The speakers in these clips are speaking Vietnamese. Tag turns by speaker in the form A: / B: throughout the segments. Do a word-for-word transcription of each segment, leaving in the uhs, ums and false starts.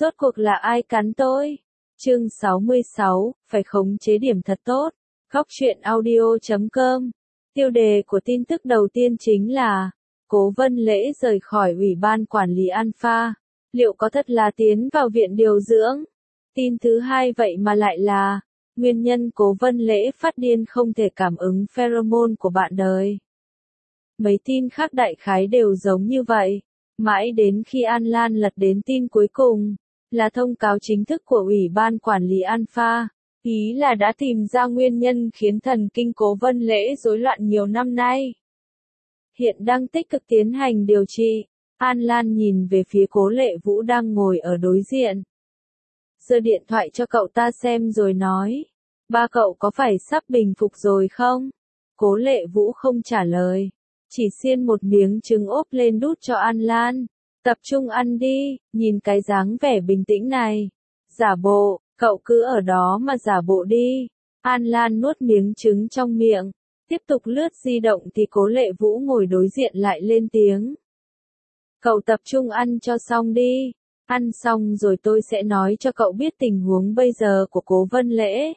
A: Rốt cuộc là ai cắn tôi? Chương sáu mươi sáu, phải khống chế điểm thật tốt. Góc truyện audio chấm com. Tiêu đề của tin tức đầu tiên chính là Cố Vân Lễ rời khỏi Ủy ban Quản lý Alpha. Liệu có thật là tiến vào viện điều dưỡng? Tin thứ hai vậy mà lại là nguyên nhân Cố Vân Lễ phát điên không thể cảm ứng pheromone của bạn đời. Mấy tin khác đại khái đều giống như vậy. Mãi đến khi An Lan lật đến tin cuối cùng, là thông cáo chính thức của Ủy ban Quản lý Alpha, ý là đã tìm ra nguyên nhân khiến thần kinh Cố Vân Lễ rối loạn nhiều năm nay. Hiện đang tích cực tiến hành điều trị, An Lan nhìn về phía Cố Lệ Vũ đang ngồi ở đối diện. Giơ điện thoại cho cậu ta xem rồi nói, ba cậu có phải sắp bình phục rồi không? Cố Lệ Vũ không trả lời, chỉ xiên một miếng trứng ốp lên đút cho An Lan. Tập trung ăn đi, nhìn cái dáng vẻ bình tĩnh này. Giả bộ, cậu cứ ở đó mà giả bộ đi. An Lan nuốt miếng trứng trong miệng, tiếp tục lướt di động thì Cố Lệ Vũ ngồi đối diện lại lên tiếng. Cậu tập trung ăn cho xong đi. Ăn xong rồi tôi sẽ nói cho cậu biết tình huống bây giờ của Cố Vân Lễ.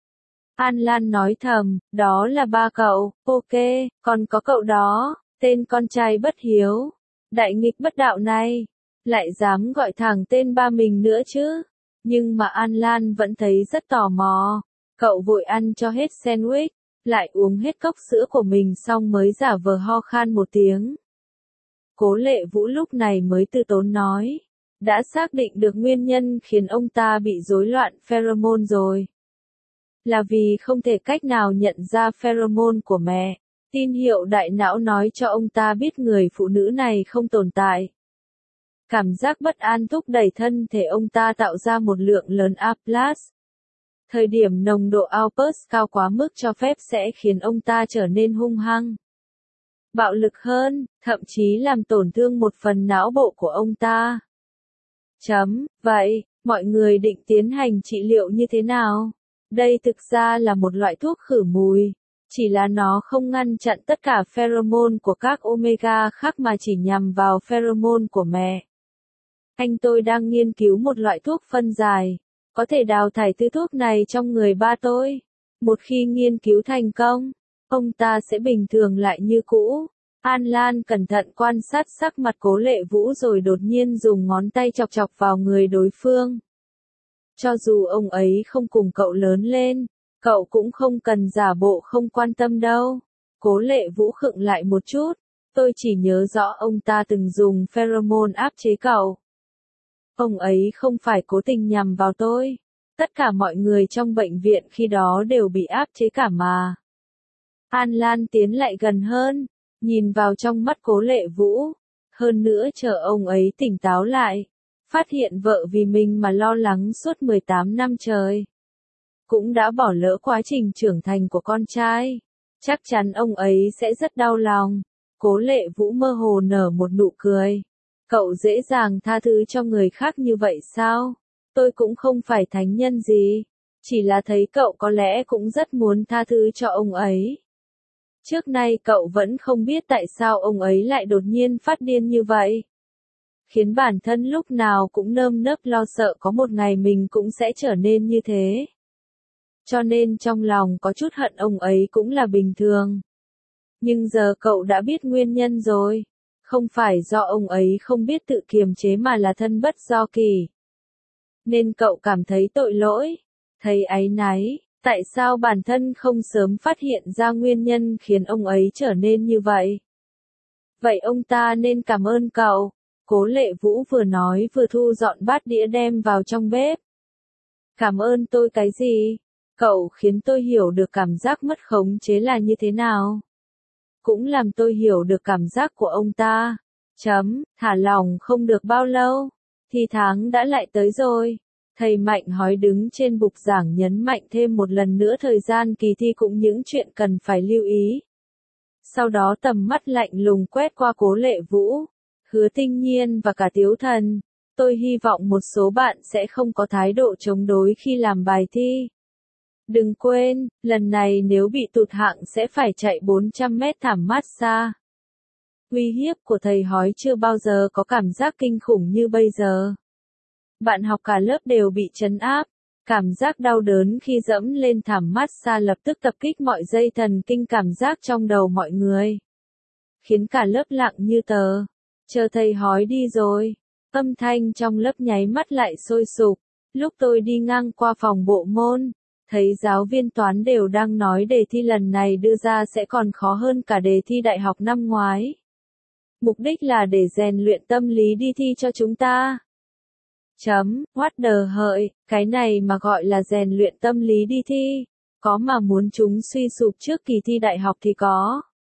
A: An Lan nói thầm, đó là ba cậu, ok, còn có cậu đó, tên con trai bất hiếu. Đại nghịch bất đạo này, lại dám gọi thẳng tên ba mình nữa chứ. Nhưng mà An Lan vẫn thấy rất tò mò. Cậu vội ăn cho hết sandwich, lại uống hết cốc sữa của mình xong mới giả vờ ho khan một tiếng. Cố Lệ Vũ lúc này mới từ tốn nói, đã xác định được nguyên nhân khiến ông ta bị rối loạn pheromone rồi. Là vì không thể cách nào nhận ra pheromone của mẹ. Tin hiệu đại não nói cho ông ta biết người phụ nữ này không tồn tại. Cảm giác bất an thúc đẩy thân thể ông ta tạo ra một lượng lớn A plus. Thời điểm nồng độ A plus cao quá mức cho phép sẽ khiến ông ta trở nên hung hăng, bạo lực hơn, thậm chí làm tổn thương một phần não bộ của ông ta. Chấm, vậy, mọi người định tiến hành trị liệu như thế nào? Đây thực ra là một loại thuốc khử mùi. Chỉ là nó không ngăn chặn tất cả pheromone của các omega khác mà chỉ nhằm vào pheromone của mẹ. Anh tôi đang nghiên cứu một loại thuốc phân giải, có thể đào thải thứ thuốc này trong người ba tôi. Một khi nghiên cứu thành công, ông ta sẽ bình thường lại như cũ. An Lan cẩn thận quan sát sắc mặt Cố Lệ Vũ rồi đột nhiên dùng ngón tay chọc chọc vào người đối phương. Cho dù ông ấy không cùng cậu lớn lên, cậu cũng không cần giả bộ không quan tâm đâu. Cố Lệ Vũ khựng lại một chút, tôi chỉ nhớ rõ ông ta từng dùng pheromone áp chế cậu. Ông ấy không phải cố tình nhằm vào tôi. Tất cả mọi người trong bệnh viện khi đó đều bị áp chế cả mà. An Lan tiến lại gần hơn, nhìn vào trong mắt Cố Lệ Vũ. Hơn nữa chờ ông ấy tỉnh táo lại, phát hiện vợ vì mình mà lo lắng suốt mười tám năm trời. Cũng đã bỏ lỡ quá trình trưởng thành của con trai. Chắc chắn ông ấy sẽ rất đau lòng. Cố Lệ Vũ mơ hồ nở một nụ cười. Cậu dễ dàng tha thứ cho người khác như vậy sao? Tôi cũng không phải thánh nhân gì. Chỉ là thấy cậu có lẽ cũng rất muốn tha thứ cho ông ấy. Trước nay cậu vẫn không biết tại sao ông ấy lại đột nhiên phát điên như vậy. Khiến bản thân lúc nào cũng nơm nớp lo sợ có một ngày mình cũng sẽ trở nên như thế. Cho nên trong lòng có chút hận ông ấy cũng là bình thường. Nhưng giờ cậu đã biết nguyên nhân rồi. Không phải do ông ấy không biết tự kiềm chế mà là thân bất do kỳ. Nên cậu cảm thấy tội lỗi, thấy áy náy, tại sao bản thân không sớm phát hiện ra nguyên nhân khiến ông ấy trở nên như vậy. Vậy ông ta nên cảm ơn cậu. Cố Lệ Vũ vừa nói vừa thu dọn bát đĩa đem vào trong bếp. Cảm ơn tôi cái gì? Cậu khiến tôi hiểu được cảm giác mất khống chế là như thế nào. Cũng làm tôi hiểu được cảm giác của ông ta. Chấm, thả lỏng không được bao lâu, thì tháng đã lại tới rồi. Thầy Mạnh hói đứng trên bục giảng nhấn mạnh thêm một lần nữa thời gian kỳ thi cũng những chuyện cần phải lưu ý. Sau đó tầm mắt lạnh lùng quét qua Cố Lệ Vũ, Hứa Tinh Nhiên và cả Tiếu Thần. Tôi hy vọng một số bạn sẽ không có thái độ chống đối khi làm bài thi. Đừng quên, lần này nếu bị tụt hạng sẽ phải chạy bốn trăm mét thảm massage. Uy hiếp của thầy hói chưa bao giờ có cảm giác kinh khủng như bây giờ. Bạn học cả lớp đều bị trấn áp. Cảm giác đau đớn khi dẫm lên thảm massage lập tức tập kích mọi dây thần kinh cảm giác trong đầu mọi người. Khiến cả lớp lặng như tờ. Chờ thầy hói đi rồi. Âm thanh trong lớp nháy mắt lại sôi sục. Lúc tôi đi ngang qua phòng bộ môn, thấy giáo viên toán đều đang nói đề thi lần này đưa ra sẽ còn khó hơn cả đề thi đại học năm ngoái. Mục đích là để rèn luyện tâm lý đi thi cho chúng ta. Chấm, what the hợi, cái này mà gọi là rèn luyện tâm lý đi thi, có mà muốn chúng suy sụp trước kỳ thi đại học thì có.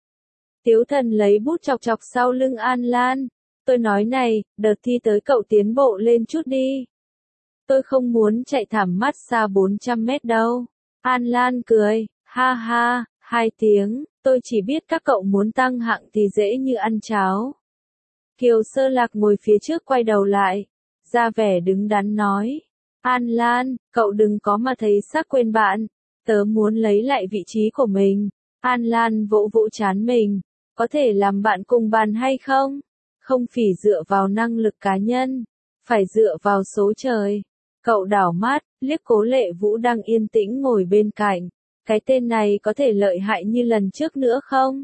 A: Tiếu Thần lấy bút chọc chọc sau lưng An Lan, tôi nói này, đợt thi tới cậu tiến bộ lên chút đi. Tôi không muốn chạy thảm massage bốn trăm mét đâu. An Lan cười, ha ha, hai tiếng, tôi chỉ biết các cậu muốn tăng hạng thì dễ như ăn cháo. Kiều Sơ Lạc ngồi phía trước quay đầu lại, ra vẻ đứng đắn nói. An Lan, cậu đừng có mà thấy xác quên bạn, tớ muốn lấy lại vị trí của mình. An Lan vỗ vỗ trán mình, có thể làm bạn cùng bàn hay không? Không phỉ dựa vào năng lực cá nhân, phải dựa vào số trời. Cậu đảo mắt, liếc Cố Lệ Vũ đang yên tĩnh ngồi bên cạnh. Cái tên này có thể lợi hại như lần trước nữa không?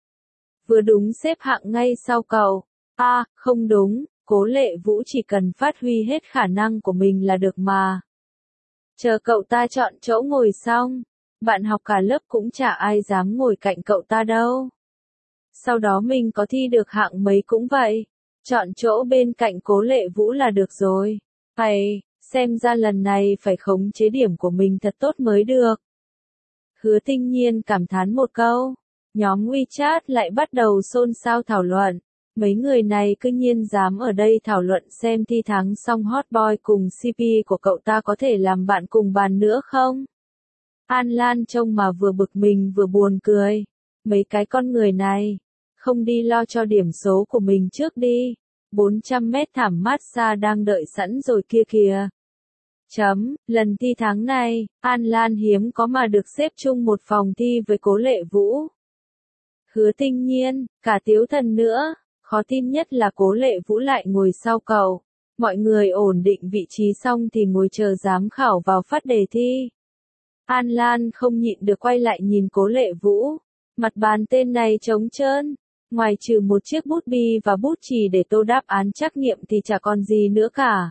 A: Vừa đúng xếp hạng ngay sau cậu. À, không đúng, Cố Lệ Vũ chỉ cần phát huy hết khả năng của mình là được mà. Chờ cậu ta chọn chỗ ngồi xong, bạn học cả lớp cũng chả ai dám ngồi cạnh cậu ta đâu. Sau đó mình có thi được hạng mấy cũng vậy, chọn chỗ bên cạnh Cố Lệ Vũ là được rồi. Hay, xem ra lần này phải khống chế điểm của mình thật tốt mới được. Hứa Tinh Nhiên cảm thán một câu, nhóm WeChat lại bắt đầu xôn xao thảo luận. Mấy người này cứ nhiên dám ở đây thảo luận xem thi thắng xong hot boy cùng xê pê của cậu ta có thể làm bạn cùng bàn nữa không? An Lan trông mà vừa bực mình vừa buồn cười. Mấy cái con người này, không đi lo cho điểm số của mình trước đi. bốn trăm mét thảm massage đang đợi sẵn rồi kia kìa. Chấm, lần thi tháng này, An Lan hiếm có mà được xếp chung một phòng thi với Cố Lệ Vũ. Hứa Tinh Nhiên, cả Tiếu Thần nữa, khó tin nhất là Cố Lệ Vũ lại ngồi sau cậu. Mọi người ổn định vị trí xong thì ngồi chờ giám khảo vào phát đề thi. An Lan không nhịn được quay lại nhìn Cố Lệ Vũ. Mặt bàn tên này trống trơn, ngoài trừ một chiếc bút bi và bút chì để tô đáp án trắc nghiệm thì chả còn gì nữa cả.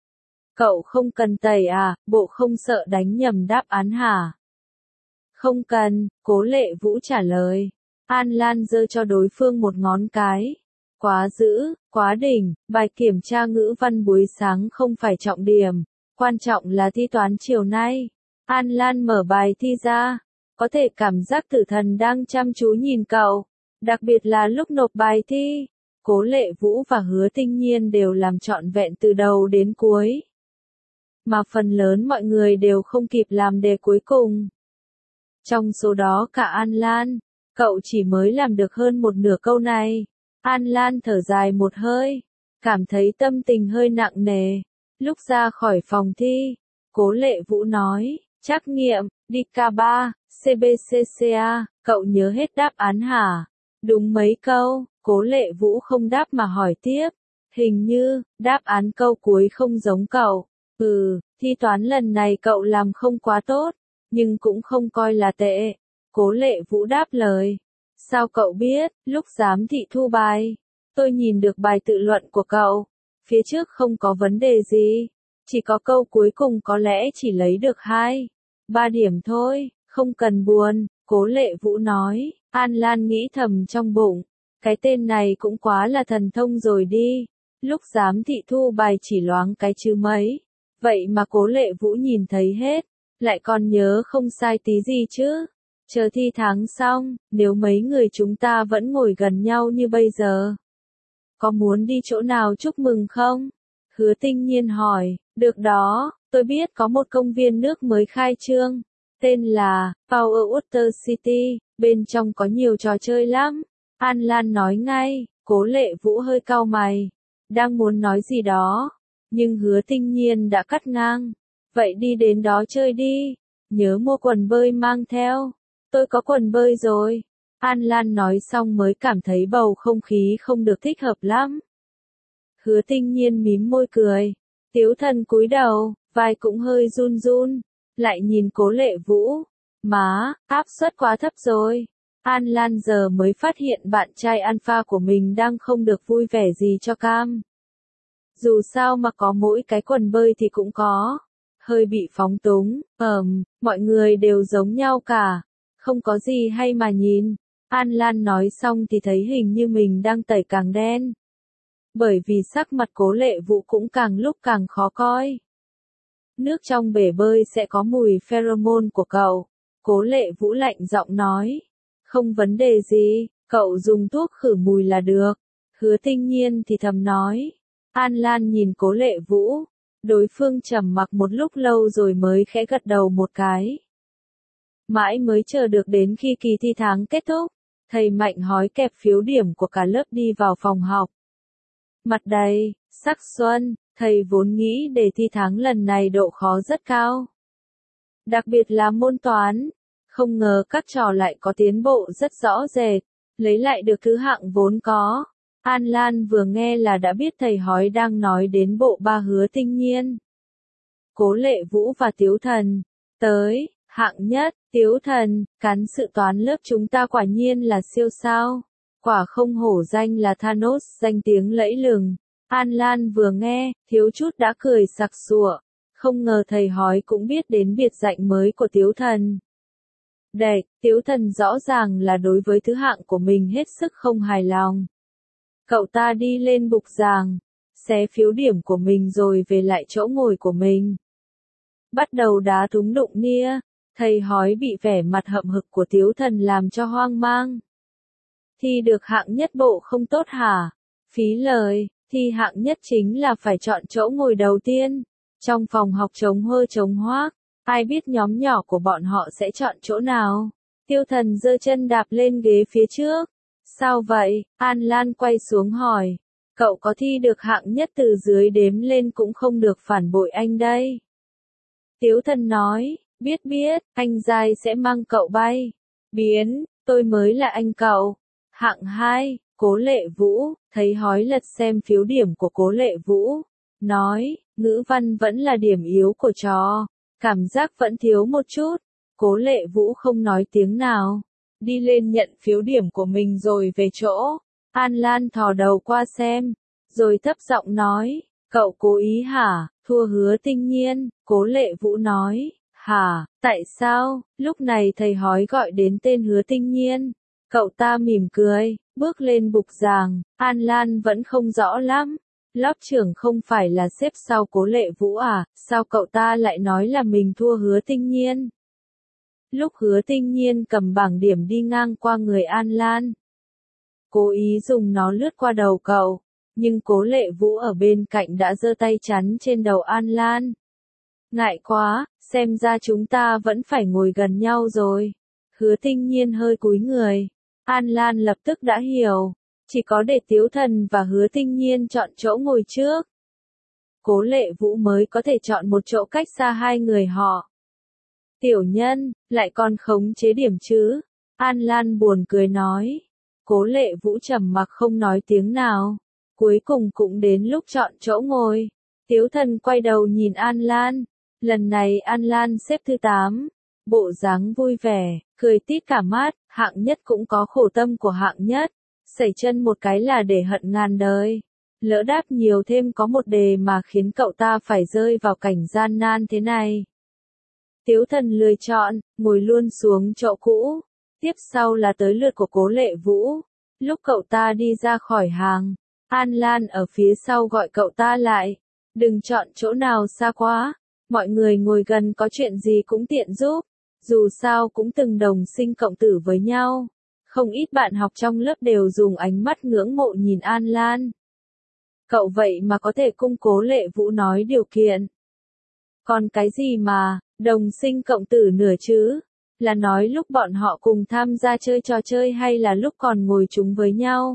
A: Cậu không cần tẩy à, bộ không sợ đánh nhầm đáp án hả? Không cần, Cố Lệ Vũ trả lời. An Lan giơ cho đối phương một ngón cái. Quá dữ, quá đỉnh, bài kiểm tra ngữ văn buổi sáng không phải trọng điểm, quan trọng là thi toán chiều nay. An Lan mở bài thi ra, có thể cảm giác tử thần đang chăm chú nhìn cậu, đặc biệt là lúc nộp bài thi. Cố Lệ Vũ và Hứa Tinh Nhiên đều làm trọn vẹn từ đầu đến cuối. Mà phần lớn mọi người đều không kịp làm đề cuối cùng. Trong số đó cả An Lan, cậu chỉ mới làm được hơn một nửa câu này. An Lan thở dài một hơi, cảm thấy tâm tình hơi nặng nề. Lúc ra khỏi phòng thi, Cố Lệ Vũ nói, trắc nghiệm, đi ca ba, xê bê xê xê a, cậu nhớ hết đáp án hả? Đúng mấy câu, Cố Lệ Vũ không đáp mà hỏi tiếp. Hình như, đáp án câu cuối không giống cậu. Ừ, thi toán lần này cậu làm không quá tốt, nhưng cũng không coi là tệ. Cố Lệ Vũ đáp lời. Sao cậu biết, lúc giám thị thu bài, tôi nhìn được bài tự luận của cậu. Phía trước không có vấn đề gì, chỉ có câu cuối cùng có lẽ chỉ lấy được hai, ba điểm thôi, không cần buồn, Cố Lệ Vũ nói. An Lan nghĩ thầm trong bụng, cái tên này cũng quá là thần thông rồi đi. Lúc giám thị thu bài chỉ loáng cái chứ mấy, vậy mà Cố Lệ Vũ nhìn thấy hết, lại còn nhớ không sai tí gì chứ. Chờ thi tháng xong, nếu mấy người chúng ta vẫn ngồi gần nhau như bây giờ, có muốn đi chỗ nào chúc mừng không? Hứa Tinh Nhiên hỏi. Được đó, tôi biết có một công viên nước mới khai trương, tên là Power Water City, bên trong có nhiều trò chơi lắm. An Lan nói ngay. Cố Lệ Vũ hơi cau mày, đang muốn nói gì đó, nhưng Hứa Tinh Nhiên đã cắt ngang. Vậy đi đến đó chơi đi, nhớ mua quần bơi mang theo. Tôi có quần bơi rồi. An Lan nói xong mới cảm thấy bầu không khí không được thích hợp lắm. Hứa Tinh Nhiên mím môi cười. Tiếu Thần cúi đầu, vai cũng hơi run run, lại nhìn Cố Lệ Vũ. Má, áp suất quá thấp rồi. An Lan giờ mới phát hiện bạn trai alpha của mình đang không được vui vẻ gì cho cam. Dù sao mà có mỗi cái quần bơi thì cũng có. Hơi bị phóng túng, ờm, mọi người đều giống nhau cả. Không có gì hay mà nhìn. An Lan nói xong thì thấy hình như mình đang tẩy càng đen. Bởi vì sắc mặt Cố Lệ Vũ cũng càng lúc càng khó coi. Nước trong bể bơi sẽ có mùi pheromone của cậu. Cố Lệ Vũ lạnh giọng nói. Không vấn đề gì, cậu dùng thuốc khử mùi là được. Hứa Tinh Nhiên thì thầm nói. An Lan nhìn Cố Lệ Vũ. Đối phương trầm mặc một lúc lâu rồi mới khẽ gật đầu một cái. Mãi mới chờ được đến khi kỳ thi tháng kết thúc. Thầy Mạnh hói kẹp phiếu điểm của cả lớp đi vào phòng học. Mặt đầy, sắc xuân, thầy vốn nghĩ đề thi tháng lần này độ khó rất cao. Đặc biệt là môn toán. Không ngờ các trò lại có tiến bộ rất rõ rệt, lấy lại được thứ hạng vốn có. An Lan vừa nghe là đã biết thầy hói đang nói đến bộ ba Hứa Tinh Nhiên. Cố Lệ Vũ và Tiếu Thần. Tới, hạng nhất, Tiếu Thần, cán sự toán lớp chúng ta quả nhiên là siêu sao. Quả không hổ danh là Thanos, danh tiếng lẫy lừng. An Lan vừa nghe, thiếu chút đã cười sặc sụa. Không ngờ thầy hói cũng biết đến biệt danh mới của Tiếu Thần. Đệt, Tiếu Thần rõ ràng là đối với thứ hạng của mình hết sức không hài lòng. Cậu ta đi lên bục giảng, xé phiếu điểm của mình rồi về lại chỗ ngồi của mình. Bắt đầu đá thúng đụng nia, thầy hói bị vẻ mặt hậm hực của Tiếu Thần làm cho hoang mang. Thi được hạng nhất bộ không tốt hả? Phí lời, thi hạng nhất chính là phải chọn chỗ ngồi đầu tiên. Trong phòng học trống hơ trống hoác, ai biết nhóm nhỏ của bọn họ sẽ chọn chỗ nào? Tiêu Thần giơ chân đạp lên ghế phía trước. Sao vậy? An Lan quay xuống hỏi. Cậu có thi được hạng nhất từ dưới đếm lên cũng không được phản bội anh đây. Tiếu Thần nói, biết biết, anh dai sẽ mang cậu bay. Biến, tôi mới là anh cậu. Hạng hai, Cố Lệ Vũ, thấy hói lật xem phiếu điểm của Cố Lệ Vũ. Nói, ngữ văn vẫn là điểm yếu của trò. Cảm giác vẫn thiếu một chút. Cố Lệ Vũ không nói tiếng nào. Đi lên nhận phiếu điểm của mình rồi về chỗ. An Lan thò đầu qua xem. Rồi thấp giọng nói. Cậu cố ý hả? Thua Hứa Tinh Nhiên. Cố Lệ Vũ nói. Hả? Tại sao? Lúc này thầy hói gọi đến tên Hứa Tinh Nhiên. Cậu ta mỉm cười. Bước lên bục giảng. An Lan vẫn không rõ lắm. Lớp trưởng không phải là xếp sau Cố Lệ Vũ à? Sao cậu ta lại nói là mình thua Hứa Tinh Nhiên? Lúc Hứa Tinh Nhiên cầm bảng điểm đi ngang qua người An Lan. Cố ý dùng nó lướt qua đầu cậu. Nhưng Cố Lệ Vũ ở bên cạnh đã giơ tay chắn trên đầu An Lan. Ngại quá, xem ra chúng ta vẫn phải ngồi gần nhau rồi. Hứa Tinh Nhiên hơi cúi người. An Lan lập tức đã hiểu. Chỉ có để Tiếu Thần và Hứa Tinh Nhiên chọn chỗ ngồi trước. Cố Lệ Vũ mới có thể chọn một chỗ cách xa hai người họ. Tiểu nhân, lại còn khống chế điểm chứ? An Lan buồn cười nói. Cố Lệ Vũ trầm mặc không nói tiếng nào. Cuối cùng cũng đến lúc chọn chỗ ngồi. Tiếu Thần quay đầu nhìn An Lan. Lần này An Lan xếp thứ tám. Bộ dáng vui vẻ, cười tít cả mắt, hạng nhất cũng có khổ tâm của hạng nhất. Sẩy chân một cái là để hận ngàn đời. Lỡ đáp nhiều thêm có một đề mà khiến cậu ta phải rơi vào cảnh gian nan thế này. Tiếu Thần lười chọn, ngồi luôn xuống chỗ cũ. Tiếp sau là tới lượt của Cố Lệ Vũ. Lúc cậu ta đi ra khỏi hàng, An Lan ở phía sau gọi cậu ta lại. Đừng chọn chỗ nào xa quá. Mọi người ngồi gần có chuyện gì cũng tiện giúp. Dù sao cũng từng đồng sinh cộng tử với nhau. Không ít bạn học trong lớp đều dùng ánh mắt ngưỡng mộ nhìn An Lan. Cậu vậy mà có thể cung Cố Lệ Vũ nói điều kiện. Còn cái gì mà, đồng sinh cộng tử nửa chứ? Là nói lúc bọn họ cùng tham gia chơi trò chơi hay là lúc còn ngồi chung với nhau?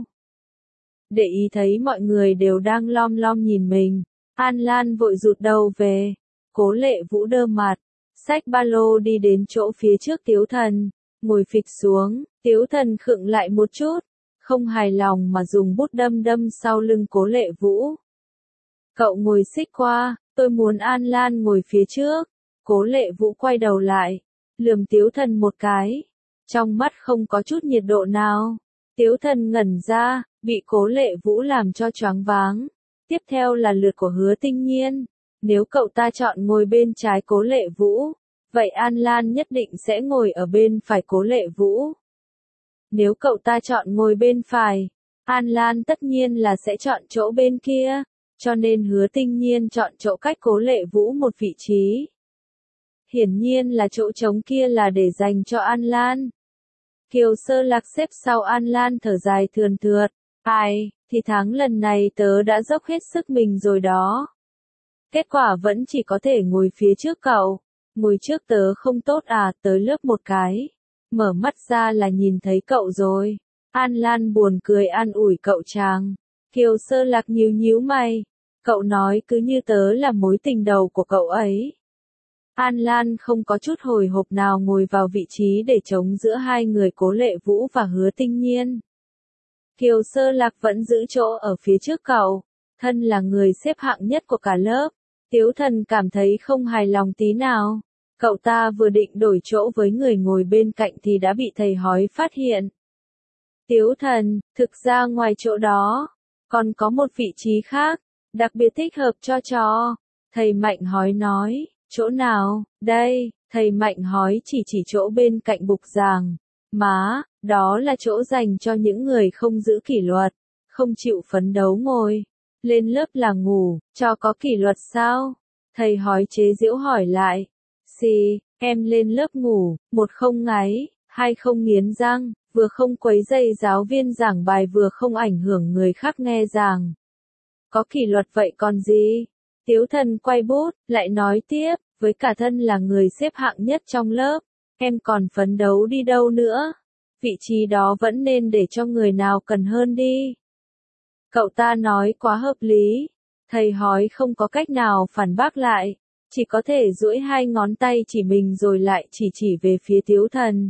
A: Để ý thấy mọi người đều đang lom lom nhìn mình. An Lan vội rụt đầu về. Cố Lệ Vũ đơ mặt. Xách ba lô đi đến chỗ phía trước Tiếu Thần. Ngồi phịch xuống. Tiếu Thần khựng lại một chút. Không hài lòng mà dùng bút đâm đâm sau lưng Cố Lệ Vũ. Cậu ngồi xích qua. Tôi muốn An Lan ngồi phía trước. Cố Lệ Vũ quay đầu lại, lườm Tiếu Thần một cái. Trong mắt không có chút nhiệt độ nào. Tiếu Thần ngẩn ra, bị Cố Lệ Vũ làm cho choáng váng. Tiếp theo là lượt của Hứa Tinh Nhiên. Nếu cậu ta chọn ngồi bên trái Cố Lệ Vũ, vậy An Lan nhất định sẽ ngồi ở bên phải Cố Lệ Vũ. Nếu cậu ta chọn ngồi bên phải, An Lan tất nhiên là sẽ chọn chỗ bên kia, cho nên Hứa Tinh Nhiên chọn chỗ cách Cố Lệ Vũ một vị trí. Hiển nhiên là chỗ trống kia là để dành cho An Lan. Kiều Sơ Lạc xếp sau An Lan thở dài thườn thượt, ai, thì tháng lần này tớ đã dốc hết sức mình rồi đó. Kết quả vẫn chỉ có thể ngồi phía trước cậu. Ngồi trước tớ không tốt à, tớ lướt một cái. Mở mắt ra là nhìn thấy cậu rồi. An Lan buồn cười an ủi cậu chàng. Kiều Sơ Lạc nhíu nhíu mày. Cậu nói cứ như tớ là mối tình đầu của cậu ấy. An Lan không có chút hồi hộp nào ngồi vào vị trí để trống giữa hai người Cố Lệ Vũ và Hứa Tinh Nhiên. Kiều Sơ Lạc vẫn giữ chỗ ở phía trước cậu. Thân là người xếp hạng nhất của cả lớp. Tiếu Thần cảm thấy không hài lòng tí nào. Cậu ta vừa định đổi chỗ với người ngồi bên cạnh thì đã bị thầy hói phát hiện. Tiếu Thần, thực ra ngoài chỗ đó, còn có một vị trí khác, đặc biệt thích hợp cho trò. Thầy Mạnh hói nói, chỗ nào, đây, thầy Mạnh hói chỉ chỉ chỗ bên cạnh bục giảng. Má, đó là chỗ dành cho những người không giữ kỷ luật, không chịu phấn đấu ngồi. Lên lớp là ngủ, cho có kỷ luật sao? Thầy hói chế giễu hỏi lại. Xì, em lên lớp ngủ, một không ngáy, hai không nghiến răng, vừa không quấy rầy giáo viên giảng bài vừa không ảnh hưởng người khác nghe giảng. Có kỷ luật vậy còn gì? Tiếu Thần quay bút, lại nói tiếp, với cả thân là người xếp hạng nhất trong lớp, em còn phấn đấu đi đâu nữa? Vị trí đó vẫn nên để cho người nào cần hơn đi. Cậu ta nói quá hợp lý. Thầy hói không có cách nào phản bác lại, chỉ có thể duỗi hai ngón tay chỉ mình rồi lại chỉ chỉ về phía Tiếu Thần.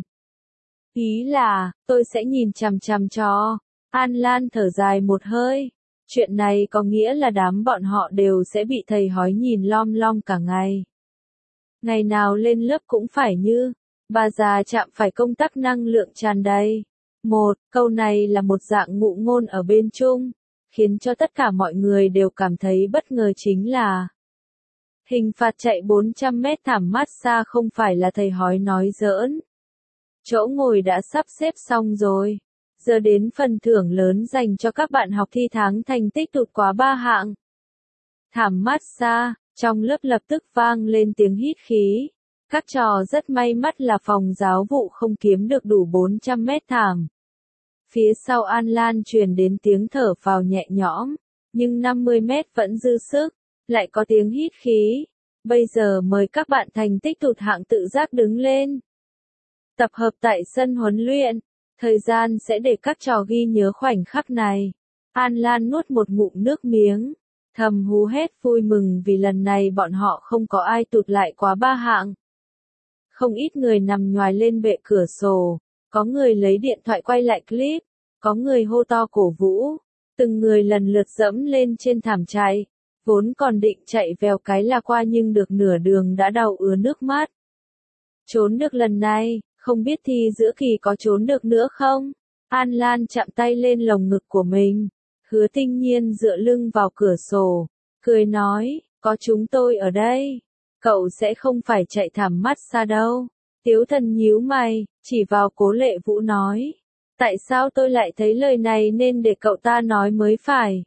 A: Ý là, tôi sẽ nhìn chằm chằm cho. An Lan thở dài một hơi. Chuyện này có nghĩa là đám bọn họ đều sẽ bị thầy hói nhìn lom lom cả ngày. Ngày nào lên lớp cũng phải như, bà già chạm phải công tắc năng lượng tràn đầy. Một, câu này là một dạng ngụ ngôn ở bên Trung, khiến cho tất cả mọi người đều cảm thấy bất ngờ chính là hình phạt chạy bốn trăm mét thảm massage không phải là thầy hói nói giỡn. Chỗ ngồi đã sắp xếp xong rồi. Giờ đến phần thưởng lớn dành cho các bạn học thi tháng thành tích tụt quá ba hạng. Thảm massage, trong lớp lập tức vang lên tiếng hít khí. Các trò rất may mắn là phòng giáo vụ không kiếm được đủ bốn trăm mét thảm. Phía sau An Lan truyền đến tiếng thở phào nhẹ nhõm, nhưng năm mươi mét vẫn dư sức, lại có tiếng hít khí. Bây giờ mời các bạn thành tích tụt hạng tự giác đứng lên. Tập hợp tại sân huấn luyện, thời gian sẽ để các trò ghi nhớ khoảnh khắc này. An Lan nuốt một ngụm nước miếng, thầm hú hét vui mừng vì lần này bọn họ không có ai tụt lại quá ba hạng. Không ít người nằm nhoài lên bệ cửa sổ, có người lấy điện thoại quay lại clip, có người hô to cổ vũ, từng người lần lượt dẫm lên trên thảm chạy, vốn còn định chạy vèo cái là qua nhưng được nửa đường đã đau ứa nước mắt. Trốn được lần này, không biết thi giữa kỳ có trốn được nữa không? An Lan chạm tay lên lồng ngực của mình, Hứa Tinh Nhiên dựa lưng vào cửa sổ, cười nói, có chúng tôi ở đây, cậu sẽ không phải chạy thảm mắt xa đâu. Tiếu Thần nhíu mày, chỉ vào Cố Lệ Vũ nói, tại sao tôi lại thấy lời này nên để cậu ta nói mới phải.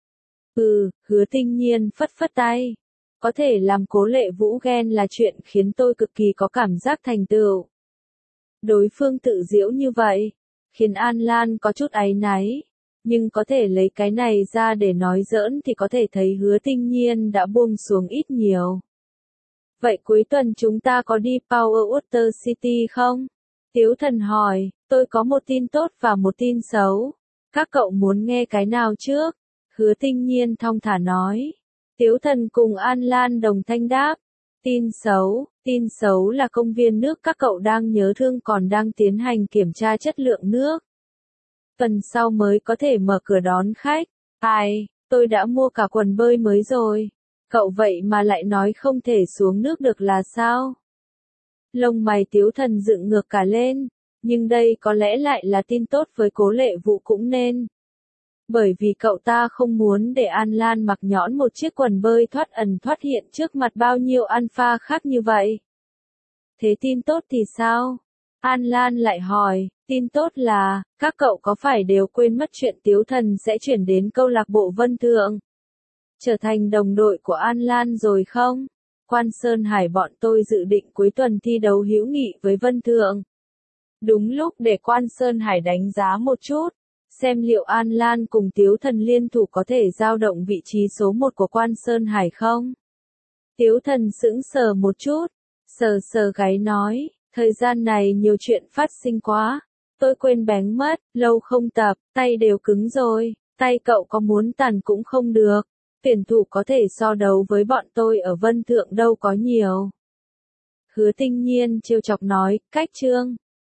A: Ừ, Hứa Tinh Nhiên phất phất tay, có thể làm Cố Lệ Vũ ghen là chuyện khiến tôi cực kỳ có cảm giác thành tựu. Đối phương tự giễu như vậy, khiến An Lan có chút áy náy, nhưng có thể lấy cái này ra để nói giỡn thì có thể thấy Hứa Tinh Nhiên đã buông xuống ít nhiều. Vậy cuối tuần chúng ta có đi Power Water City không? Tiếu Thần hỏi, tôi có một tin tốt và một tin xấu. Các cậu muốn nghe cái nào trước? Hứa Tinh Nhiên thong thả nói. Tiếu Thần cùng An Lan đồng thanh đáp. Tin xấu, tin xấu là công viên nước các cậu đang nhớ thương còn đang tiến hành kiểm tra chất lượng nước. Tuần sau mới có thể mở cửa đón khách. Ai, tôi đã mua cả quần bơi mới rồi. Cậu vậy mà lại nói không thể xuống nước được là sao? Lông mày Tiếu Thần dựng ngược cả lên, nhưng đây có lẽ lại là tin tốt với Cố Lệ Vũ cũng nên. Bởi vì cậu ta không muốn để An Lan mặc nhõn một chiếc quần bơi thoát ẩn thoát hiện trước mặt bao nhiêu alpha khác như vậy. Thế tin tốt thì sao? An Lan lại hỏi, tin tốt là, các cậu có phải đều quên mất chuyện Tiếu Thần sẽ chuyển đến câu lạc bộ Vân Thượng? Trở thành đồng đội của An Lan rồi không? Quan Sơn Hải bọn tôi dự định cuối tuần thi đấu hữu nghị với Vân Thượng. Đúng lúc để Quan Sơn Hải đánh giá một chút, xem liệu An Lan cùng Tiếu Thần liên thủ có thể giao động vị trí số một của Quan Sơn Hải không? Tiếu Thần sững sờ một chút, sờ sờ gáy nói, thời gian này nhiều chuyện phát sinh quá, tôi quên bén mất, lâu không tập, tay đều cứng rồi, tay cậu có muốn tàn cũng không được, tuyển thủ có thể so đấu với bọn tôi ở Vân Thượng đâu có nhiều. Hứa Tinh Nhiên trêu chọc nói, cách trương.